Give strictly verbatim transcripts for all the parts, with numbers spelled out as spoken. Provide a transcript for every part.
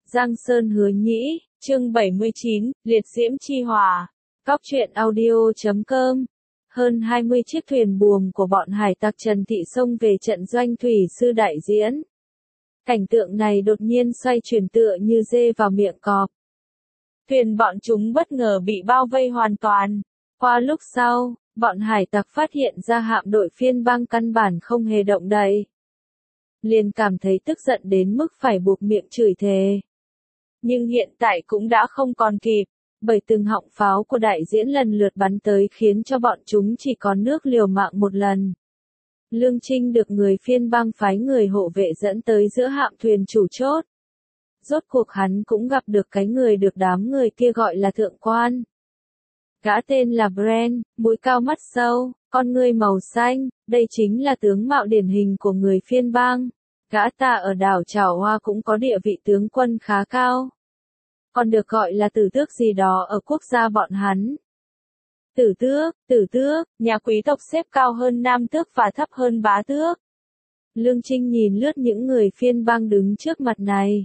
Giang Sơn Hứa Nhĩ, chương bảy mươi chín, Liệt Diễm Chi Hỏa. Cóc truyện audio chấm com. Hơn hai mươi chiếc thuyền buồm của bọn hải tặc Trần Thị xông về trận doanh thủy sư đại diễn. Cảnh tượng này đột nhiên xoay chuyển tựa như dê vào miệng cọp. Thuyền bọn chúng bất ngờ bị bao vây hoàn toàn. Qua lúc sau, bọn hải tặc phát hiện ra hạm đội phiên bang căn bản không hề động đậy. Liền cảm thấy tức giận đến mức phải buộc miệng chửi thề. Nhưng hiện tại cũng đã không còn kịp, bởi từng họng pháo của đại diễn lần lượt bắn tới khiến cho bọn chúng chỉ còn nước liều mạng một lần. Lương Trinh được người phiên bang phái người hộ vệ dẫn tới giữa hạm thuyền chủ chốt. Rốt cuộc hắn cũng gặp được cái người được đám người kia gọi là thượng quan. Gã tên là Brand, mũi cao mắt sâu, con ngươi màu xanh, đây chính là tướng mạo điển hình của người phiên bang. Gã ta ở đảo Trảo Hoa cũng có địa vị tướng quân khá cao. Còn được gọi là tử tước gì đó ở quốc gia bọn hắn. Tử tước, tử tước, nhà quý tộc xếp cao hơn nam tước và thấp hơn bá tước. Lương Trinh nhìn lướt những người phiên bang đứng trước mặt này.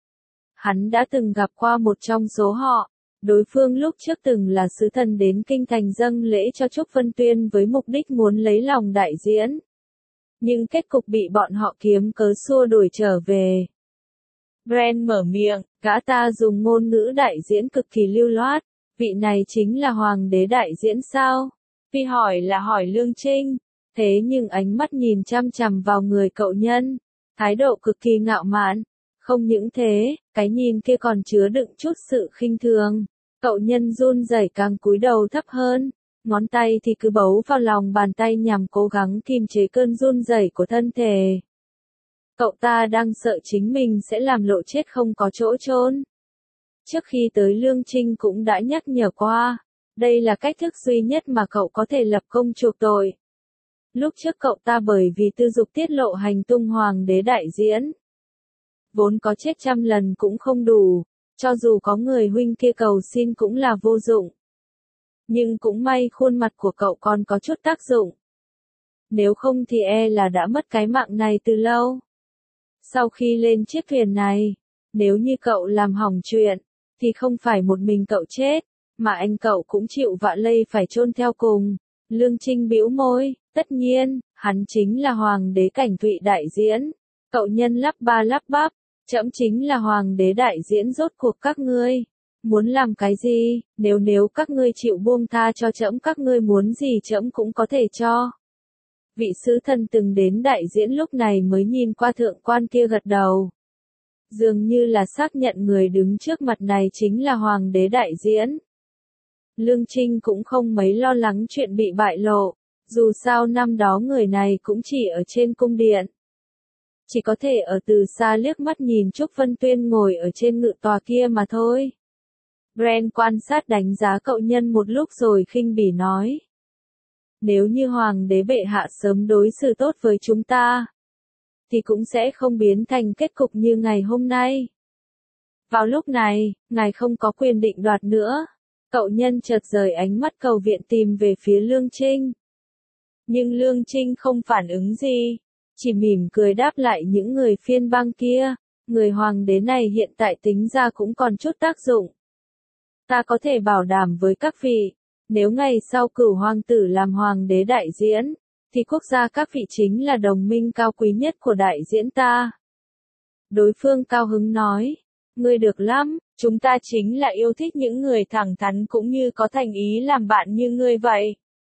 Hắn đã từng gặp qua một trong số họ. Đối phương lúc trước từng là sứ thần đến kinh thành dâng lễ cho Trúc Vân Tuyên với mục đích muốn lấy lòng đại diễn. Nhưng kết cục bị bọn họ kiếm cớ xua đuổi trở về. Brand mở miệng, gã ta dùng ngôn ngữ đại diễn cực kỳ lưu loát. Vị này chính là hoàng đế đại diễn sao? Vì hỏi là hỏi Lương Trinh. Thế nhưng ánh mắt nhìn chăm chằm vào người cậu nhân. Thái độ cực kỳ ngạo mạn. Không những thế, cái nhìn kia còn chứa đựng chút sự khinh thường. Cậu nhân run rẩy càng cúi đầu thấp hơn. Ngón tay thì cứ bấu vào lòng bàn tay nhằm cố gắng kiềm chế cơn run rẩy của thân thể. Cậu ta đang sợ chính mình sẽ làm lộ chết không có chỗ chôn. Trước khi tới Lương Trinh cũng đã nhắc nhở qua. Đây là cách thức duy nhất mà cậu có thể lập công chuộc tội. Lúc trước cậu ta bởi vì tư dục tiết lộ hành tung hoàng đế đại diễn. Vốn có chết trăm lần cũng không đủ. Cho dù có người huynh kia cầu xin cũng là vô dụng. Nhưng cũng may khuôn mặt của cậu còn có chút tác dụng. Nếu không thì e là đã mất cái mạng này từ lâu. Sau khi lên chiếc thuyền này, nếu như cậu làm hỏng chuyện, thì không phải một mình cậu chết, mà anh cậu cũng chịu vạ lây phải chôn theo cùng. Lương Trinh bĩu môi, tất nhiên, hắn chính là hoàng đế Cảnh Thụy đại diễn. Cậu nhân lắp ba lắp bắp, trẫm chính là hoàng đế đại diễn, rốt cuộc các ngươi muốn làm cái gì? Nếu nếu các ngươi chịu buông tha cho trẫm, các ngươi muốn gì trẫm cũng có thể cho. Vị sứ thần từng đến đại diễn lúc này mới nhìn qua thượng quan kia gật đầu. Dường như là xác nhận người đứng trước mặt này chính là hoàng đế đại diễn. Lương Trinh cũng không mấy lo lắng chuyện bị bại lộ. Dù sao năm đó người này cũng chỉ ở trên cung điện. Chỉ có thể ở từ xa liếc mắt nhìn Trúc Vân Tuyên ngồi ở trên ngự tòa kia mà thôi. Brand quan sát đánh giá cậu nhân một lúc rồi khinh bỉ nói. Nếu như hoàng đế bệ hạ sớm đối xử tốt với chúng ta, thì cũng sẽ không biến thành kết cục như ngày hôm nay. Vào lúc này, ngài không có quyền định đoạt nữa. Cậu nhân chợt rời ánh mắt cầu viện tìm về phía Lương Trinh. Nhưng Lương Trinh không phản ứng gì. Chỉ mỉm cười đáp lại những người phiên bang kia. Người hoàng đế này hiện tại tính ra cũng còn chút tác dụng. Ta có thể bảo đảm với các vị. Nếu ngày sau cửu hoàng tử làm hoàng đế đại diễn, thì quốc gia các vị chính là đồng minh cao quý nhất của đại diễn ta. Đối phương cao hứng nói, ngươi được lắm, chúng ta chính là yêu thích những người thẳng thắn cũng như có thành ý làm bạn như ngươi vậy.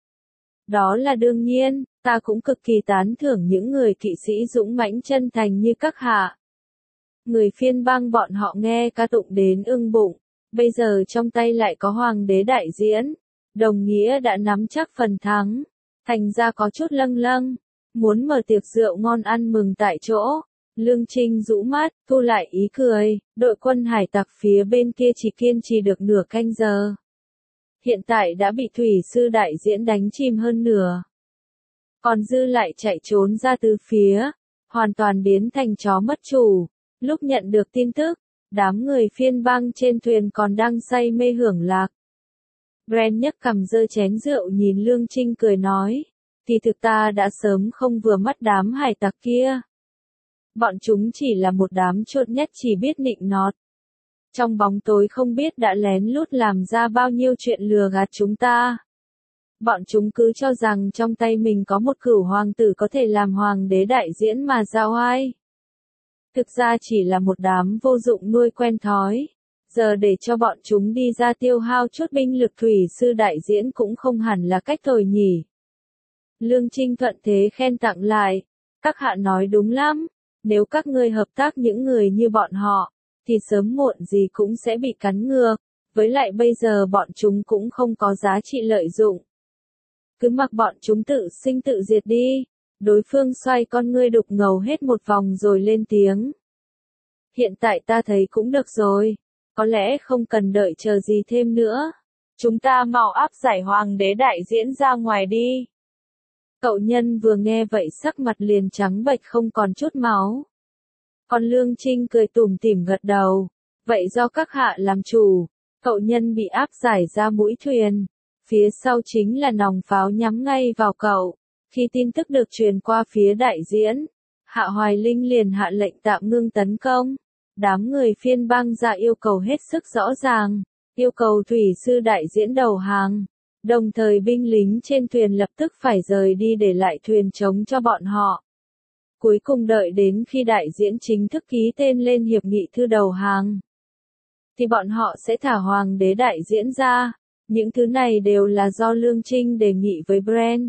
Đó là đương nhiên, ta cũng cực kỳ tán thưởng những người kỵ sĩ dũng mãnh chân thành như các hạ. Người phiên bang bọn họ nghe ca tụng đến ưng bụng, bây giờ trong tay lại có hoàng đế đại diễn. Đồng nghĩa đã nắm chắc phần thắng, thành ra có chút lâng lâng, muốn mở tiệc rượu ngon ăn mừng tại chỗ. Lương Trinh rũ mắt, thu lại ý cười, đội quân hải tặc phía bên kia chỉ kiên trì được nửa canh giờ. Hiện tại đã bị thủy sư đại diễn đánh chìm hơn nửa. Còn dư lại chạy trốn ra từ phía, hoàn toàn biến thành chó mất chủ. Lúc nhận được tin tức, đám người phiên bang trên thuyền còn đang say mê hưởng lạc. Brand nhấc cằm giơ chén rượu nhìn Lương Trinh cười nói, thì thực ta đã sớm không vừa mắt đám hải tặc kia. Bọn chúng chỉ là một đám chốt nhét chỉ biết nịnh nọt, Trong bóng tối không biết đã lén lút làm ra bao nhiêu chuyện lừa gạt chúng ta. Bọn chúng cứ cho rằng trong tay mình có một cửu hoàng tử có thể làm hoàng đế đại diễn mà ra oai. Thực ra chỉ là một đám vô dụng nuôi quen thói. Giờ để cho bọn chúng đi ra tiêu hao chút binh lực thủy sư đại diễn cũng không hẳn là cách tồi nhỉ. Lương Trinh thuận thế khen tặng lại. Các hạ nói đúng lắm. Nếu các ngươi hợp tác những người như bọn họ, thì sớm muộn gì cũng sẽ bị cắn ngược. Với lại bây giờ bọn chúng cũng không có giá trị lợi dụng. Cứ mặc bọn chúng tự sinh tự diệt đi. Đối phương xoay con ngươi đục ngầu hết một vòng rồi lên tiếng. Hiện tại ta thấy cũng được rồi. Có lẽ không cần đợi chờ gì thêm nữa. Chúng ta mau áp giải hoàng đế đại diễn ra ngoài đi. Cậu nhân vừa nghe vậy sắc mặt liền trắng bệch không còn chút máu. Còn Lương Trinh cười tủm tỉm gật đầu. Vậy do các hạ làm chủ. Cậu nhân bị áp giải ra mũi thuyền. Phía sau chính là nòng pháo nhắm ngay vào cậu. Khi tin tức được truyền qua phía đại diễn, Hạ Hoài Linh liền hạ lệnh tạm ngưng tấn công. Đám người phiên bang ra yêu cầu hết sức rõ ràng, yêu cầu thủy sư đại diễn đầu hàng. Đồng thời binh lính trên thuyền lập tức phải rời đi để lại thuyền trống cho bọn họ. Cuối cùng đợi đến khi đại diễn chính thức ký tên lên hiệp nghị thư đầu hàng, thì bọn họ sẽ thả hoàng đế đại diễn ra. Những thứ này đều là do Lương Trinh đề nghị với Brand.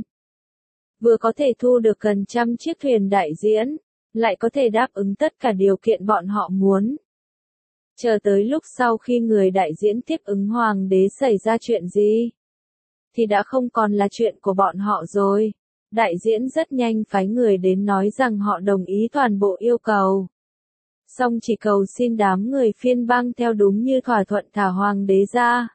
Vừa có thể thu được gần trăm chiếc thuyền đại diễn, lại có thể đáp ứng tất cả điều kiện bọn họ muốn. Chờ tới lúc sau khi người đại diễn tiếp ứng hoàng đế xảy ra chuyện gì, thì đã không còn là chuyện của bọn họ rồi. Đại diễn rất nhanh phái người đến nói rằng họ đồng ý toàn bộ yêu cầu. Song chỉ cầu xin đám người phiên bang theo đúng như thỏa thuận thả hoàng đế ra.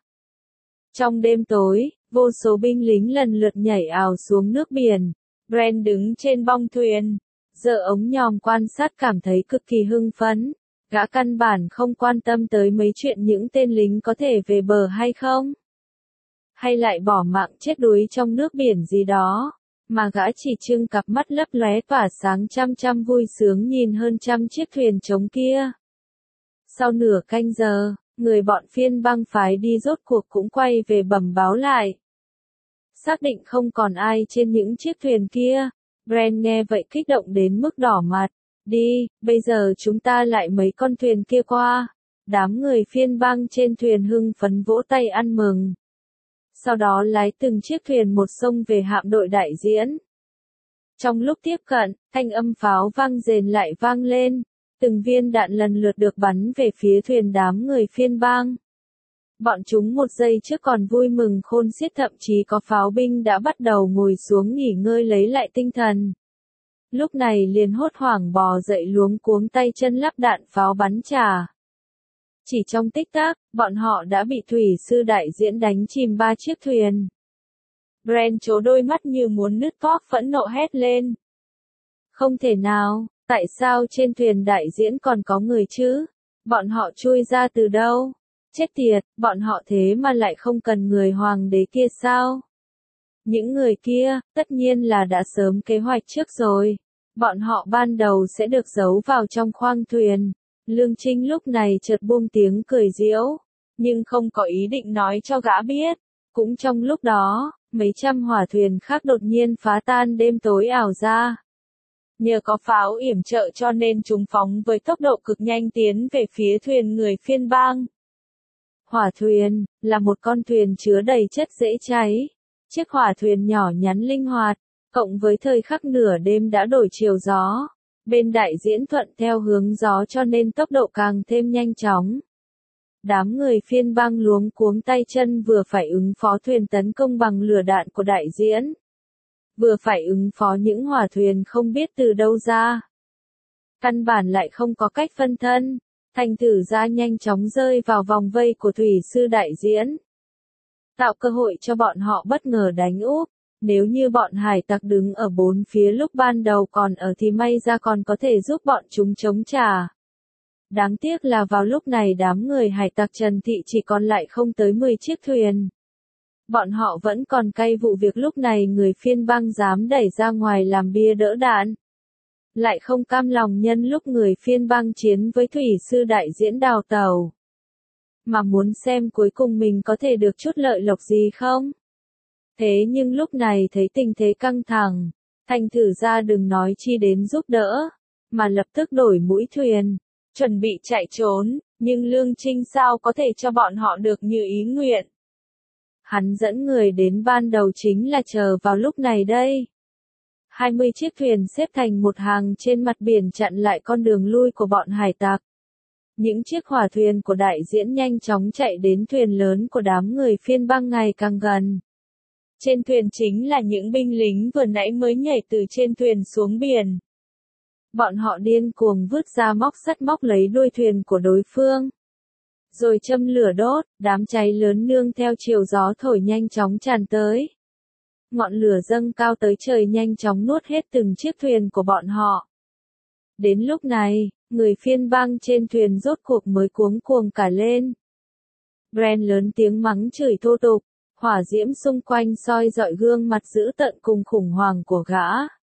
Trong đêm tối, vô số binh lính lần lượt nhảy ào xuống nước biển. Brand đứng trên bong thuyền, giơ ống nhòm quan sát cảm thấy cực kỳ hưng phấn. Gã căn bản không quan tâm tới mấy chuyện những tên lính có thể về bờ hay không. Hay lại bỏ mạng chết đuối trong nước biển gì đó. Mà gã chỉ trưng cặp mắt lấp lóe tỏa sáng chăm chăm vui sướng nhìn hơn trăm chiếc thuyền trống kia. Sau nửa canh giờ, người bọn phiên bang phái đi rốt cuộc cũng quay về bẩm báo lại. Xác định không còn ai trên những chiếc thuyền kia. Brand nghe vậy kích động đến mức đỏ mặt. Đi, bây giờ chúng ta lại mấy con thuyền kia qua. Đám người phiên bang trên thuyền hưng phấn vỗ tay ăn mừng. Sau đó lái từng chiếc thuyền một sông về hạm đội đại diễn. Trong lúc tiếp cận, thanh âm pháo vang rền lại vang lên. Từng viên đạn lần lượt được bắn về phía thuyền đám người phiên bang. Bọn chúng một giây trước còn vui mừng khôn xiết, thậm chí có pháo binh đã bắt đầu ngồi xuống nghỉ ngơi lấy lại tinh thần. Lúc này liền hốt hoảng bò dậy luống cuống tay chân lắp đạn pháo bắn trả. Chỉ trong tích tắc, bọn họ đã bị thủy sư đại diễn đánh chìm ba chiếc thuyền. Brand trố đôi mắt như muốn nứt toác phẫn nộ hét lên. Không thể nào, tại sao trên thuyền đại diễn còn có người chứ? Bọn họ chui ra từ đâu? Chết tiệt, bọn họ thế mà lại không cần người hoàng đế kia sao? Những người kia, tất nhiên là đã sớm kế hoạch trước rồi. Bọn họ ban đầu sẽ được giấu vào trong khoang thuyền. Lương Trinh lúc này chợt buông tiếng cười giễu, nhưng không có ý định nói cho gã biết. Cũng trong lúc đó, mấy trăm hỏa thuyền khác đột nhiên phá tan đêm tối ảo ra. Nhờ có pháo yểm trợ cho nên chúng phóng với tốc độ cực nhanh tiến về phía thuyền người phiên bang. Hỏa thuyền, là một con thuyền chứa đầy chất dễ cháy. Chiếc hỏa thuyền nhỏ nhắn linh hoạt, cộng với thời khắc nửa đêm đã đổi chiều gió. Bên đại diễn thuận theo hướng gió cho nên tốc độ càng thêm nhanh chóng. Đám người phiên bang luống cuống tay chân vừa phải ứng phó thuyền tấn công bằng lửa đạn của đại diễn. Vừa phải ứng phó những hỏa thuyền không biết từ đâu ra. Căn bản lại không có cách phân thân. Thành thử ra nhanh chóng rơi vào vòng vây của thủy sư đại diễn. Tạo cơ hội cho bọn họ bất ngờ đánh úp. Nếu như bọn hải tặc đứng ở bốn phía lúc ban đầu còn ở thì may ra còn có thể giúp bọn chúng chống trả. Đáng tiếc là vào lúc này đám người hải tặc Trần Thị chỉ còn lại không tới mười chiếc thuyền. Bọn họ vẫn còn cay vụ việc lúc này người phiên bang dám đẩy ra ngoài làm bia đỡ đạn. Lại không cam lòng nhân lúc người phiên bang chiến với thủy sư đại diễn đào tàu. mà muốn xem cuối cùng mình có thể được chút lợi lộc gì không. Thế nhưng lúc này thấy tình thế căng thẳng, thành thử ra đừng nói chi đến giúp đỡ, mà lập tức đổi mũi thuyền, chuẩn bị chạy trốn, nhưng Lương Trinh sao có thể cho bọn họ được như ý nguyện. Hắn dẫn người đến ban đầu chính là chờ vào lúc này đây. hai mươi chiếc thuyền xếp thành một hàng trên mặt biển chặn lại con đường lui của bọn hải tặc. Những chiếc hỏa thuyền của đại diễn nhanh chóng chạy đến thuyền lớn của đám người phiên bang ngày càng gần. Trên thuyền chính là những binh lính vừa nãy mới nhảy từ trên thuyền xuống biển. Bọn họ điên cuồng vứt ra móc sắt móc lấy đuôi thuyền của đối phương. Rồi châm lửa đốt, đám cháy lớn nương theo chiều gió thổi nhanh chóng tràn tới. Ngọn lửa dâng cao tới trời nhanh chóng nuốt hết từng chiếc thuyền của bọn họ. Đến lúc này, người phiên bang trên thuyền rốt cuộc mới cuống cuồng cả lên. Brand lớn tiếng mắng chửi thô tục, hỏa diễm xung quanh soi dọi gương mặt dữ tợn cùng khủng hoảng của gã.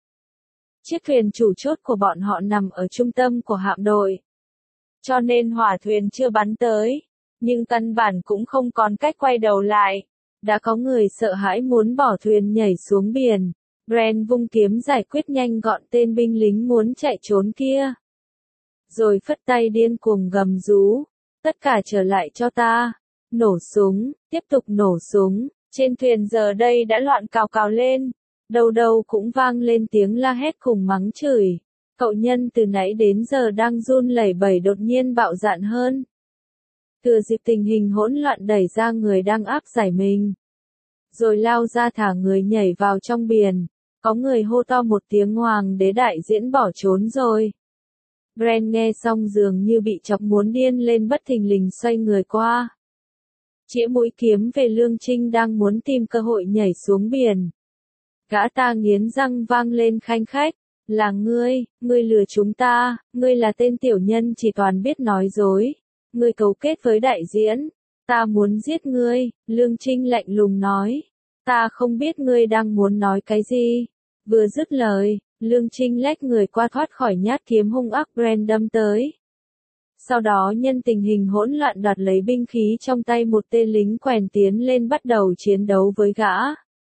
Chiếc thuyền chủ chốt của bọn họ nằm ở trung tâm của hạm đội. Cho nên hỏa thuyền chưa bắn tới, nhưng căn bản cũng không còn cách quay đầu lại. Đã có người sợ hãi muốn bỏ thuyền nhảy xuống biển. Brand vung kiếm giải quyết nhanh gọn tên binh lính muốn chạy trốn kia. Rồi phất tay điên cuồng gầm rú. Tất cả trở lại cho ta. Nổ súng, tiếp tục nổ súng. Trên thuyền giờ đây đã loạn cào cào lên. Đầu đầu cũng vang lên tiếng la hét cùng mắng chửi. Cậu nhân từ nãy đến giờ đang run lẩy bẩy đột nhiên bạo dạn hơn. Thừa dịp tình hình hỗn loạn đẩy ra người đang áp giải mình. Rồi lao ra thả người nhảy vào trong biển. Có người hô to một tiếng hoàng đế đại diễn bỏ trốn rồi. Brand nghe xong dường như bị chọc muốn điên lên bất thình lình xoay người qua. Chĩa mũi kiếm về Lương Trinh đang muốn tìm cơ hội nhảy xuống biển. Gã ta nghiến răng vang lên khanh khách. Là ngươi, ngươi lừa chúng ta, ngươi là tên tiểu nhân chỉ toàn biết nói dối. Ngươi cấu kết với đại diễn. Ta muốn giết ngươi, Lương Trinh lạnh lùng nói. Ta không biết ngươi đang muốn nói cái gì. Vừa dứt lời, Lương Trinh lách người qua thoát khỏi nhát kiếm hung ác Brand đâm tới. Sau đó nhân tình hình hỗn loạn đoạt lấy binh khí trong tay một tên lính quèn tiến lên bắt đầu chiến đấu với gã.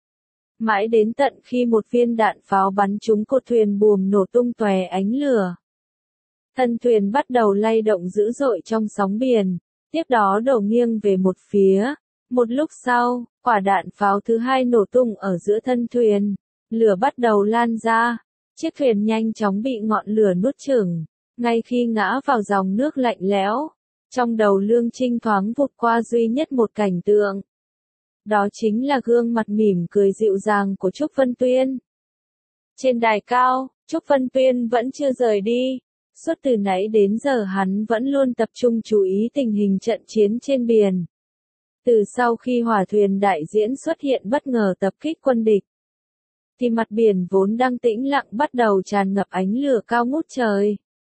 Mãi đến tận khi một viên đạn pháo bắn trúng cột thuyền buồm nổ tung tóe ánh lửa. Thân thuyền bắt đầu lay động dữ dội trong sóng biển, tiếp đó đổ nghiêng về một phía. Một lúc sau, quả đạn pháo thứ hai nổ tung ở giữa thân thuyền, lửa bắt đầu lan ra, chiếc thuyền nhanh chóng bị ngọn lửa nuốt chửng, ngay khi ngã vào dòng nước lạnh lẽo. Trong đầu Lương Trinh thoáng vụt qua duy nhất một cảnh tượng. Đó chính là gương mặt mỉm cười dịu dàng của Trúc Vân Tuyên. Trên đài cao, Trúc Vân Tuyên vẫn chưa rời đi. Suốt từ nãy đến giờ hắn vẫn luôn tập trung chú ý tình hình trận chiến trên biển. Từ sau khi hỏa thuyền đại diễn xuất hiện bất ngờ tập kích quân địch, thì mặt biển vốn đang tĩnh lặng bắt đầu tràn ngập ánh lửa cao ngút trời.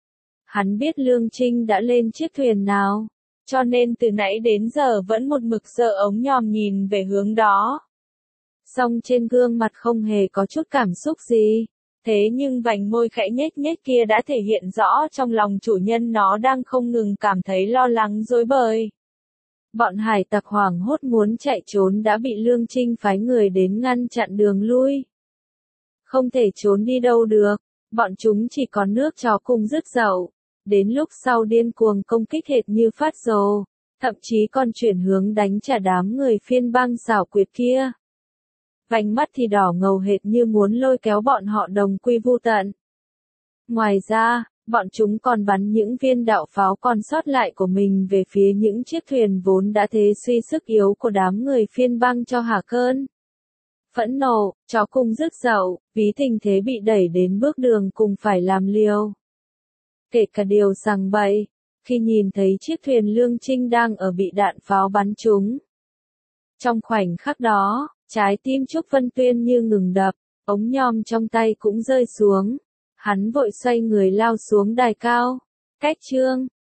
Hắn biết Lương Trinh đã lên chiếc thuyền nào, cho nên từ nãy đến giờ vẫn một mực giơ ống nhòm nhìn về hướng đó. Song trên gương mặt không hề có chút cảm xúc gì. Thế nhưng vành môi khẽ nhếch nhếch kia đã thể hiện rõ trong lòng chủ nhân nó đang không ngừng cảm thấy lo lắng rối bời. Bọn hải tặc hoảng hốt muốn chạy trốn đã bị Lương Trinh phái người đến ngăn chặn đường lui. Không thể trốn đi đâu được, bọn chúng chỉ còn nước chó cùng rứt dậu. Đến lúc sau điên cuồng công kích hệt như phát rồ, thậm chí còn chuyển hướng đánh trả đám người phiên bang xảo quyệt kia. Vành mắt thì đỏ ngầu hệt như muốn lôi kéo bọn họ đồng quy vu tận. Ngoài ra, bọn chúng còn bắn những viên đạo pháo còn sót lại của mình về phía những chiếc thuyền vốn đã thế suy sức yếu của đám người phiên bang cho hả cơn. Phẫn nộ, chó cùng rứt dậu, ví tình thế bị đẩy đến bước đường cùng phải làm liều. Kể cả điều rằng bậy, khi nhìn thấy chiếc thuyền Lương Trinh đang ở bị đạn pháo bắn trúng. Trong khoảnh khắc đó, trái tim Trúc Vân Tuyên như ngừng đập, ống nhòm trong tay cũng rơi xuống. Hắn vội xoay người lao xuống đài cao. Cách chương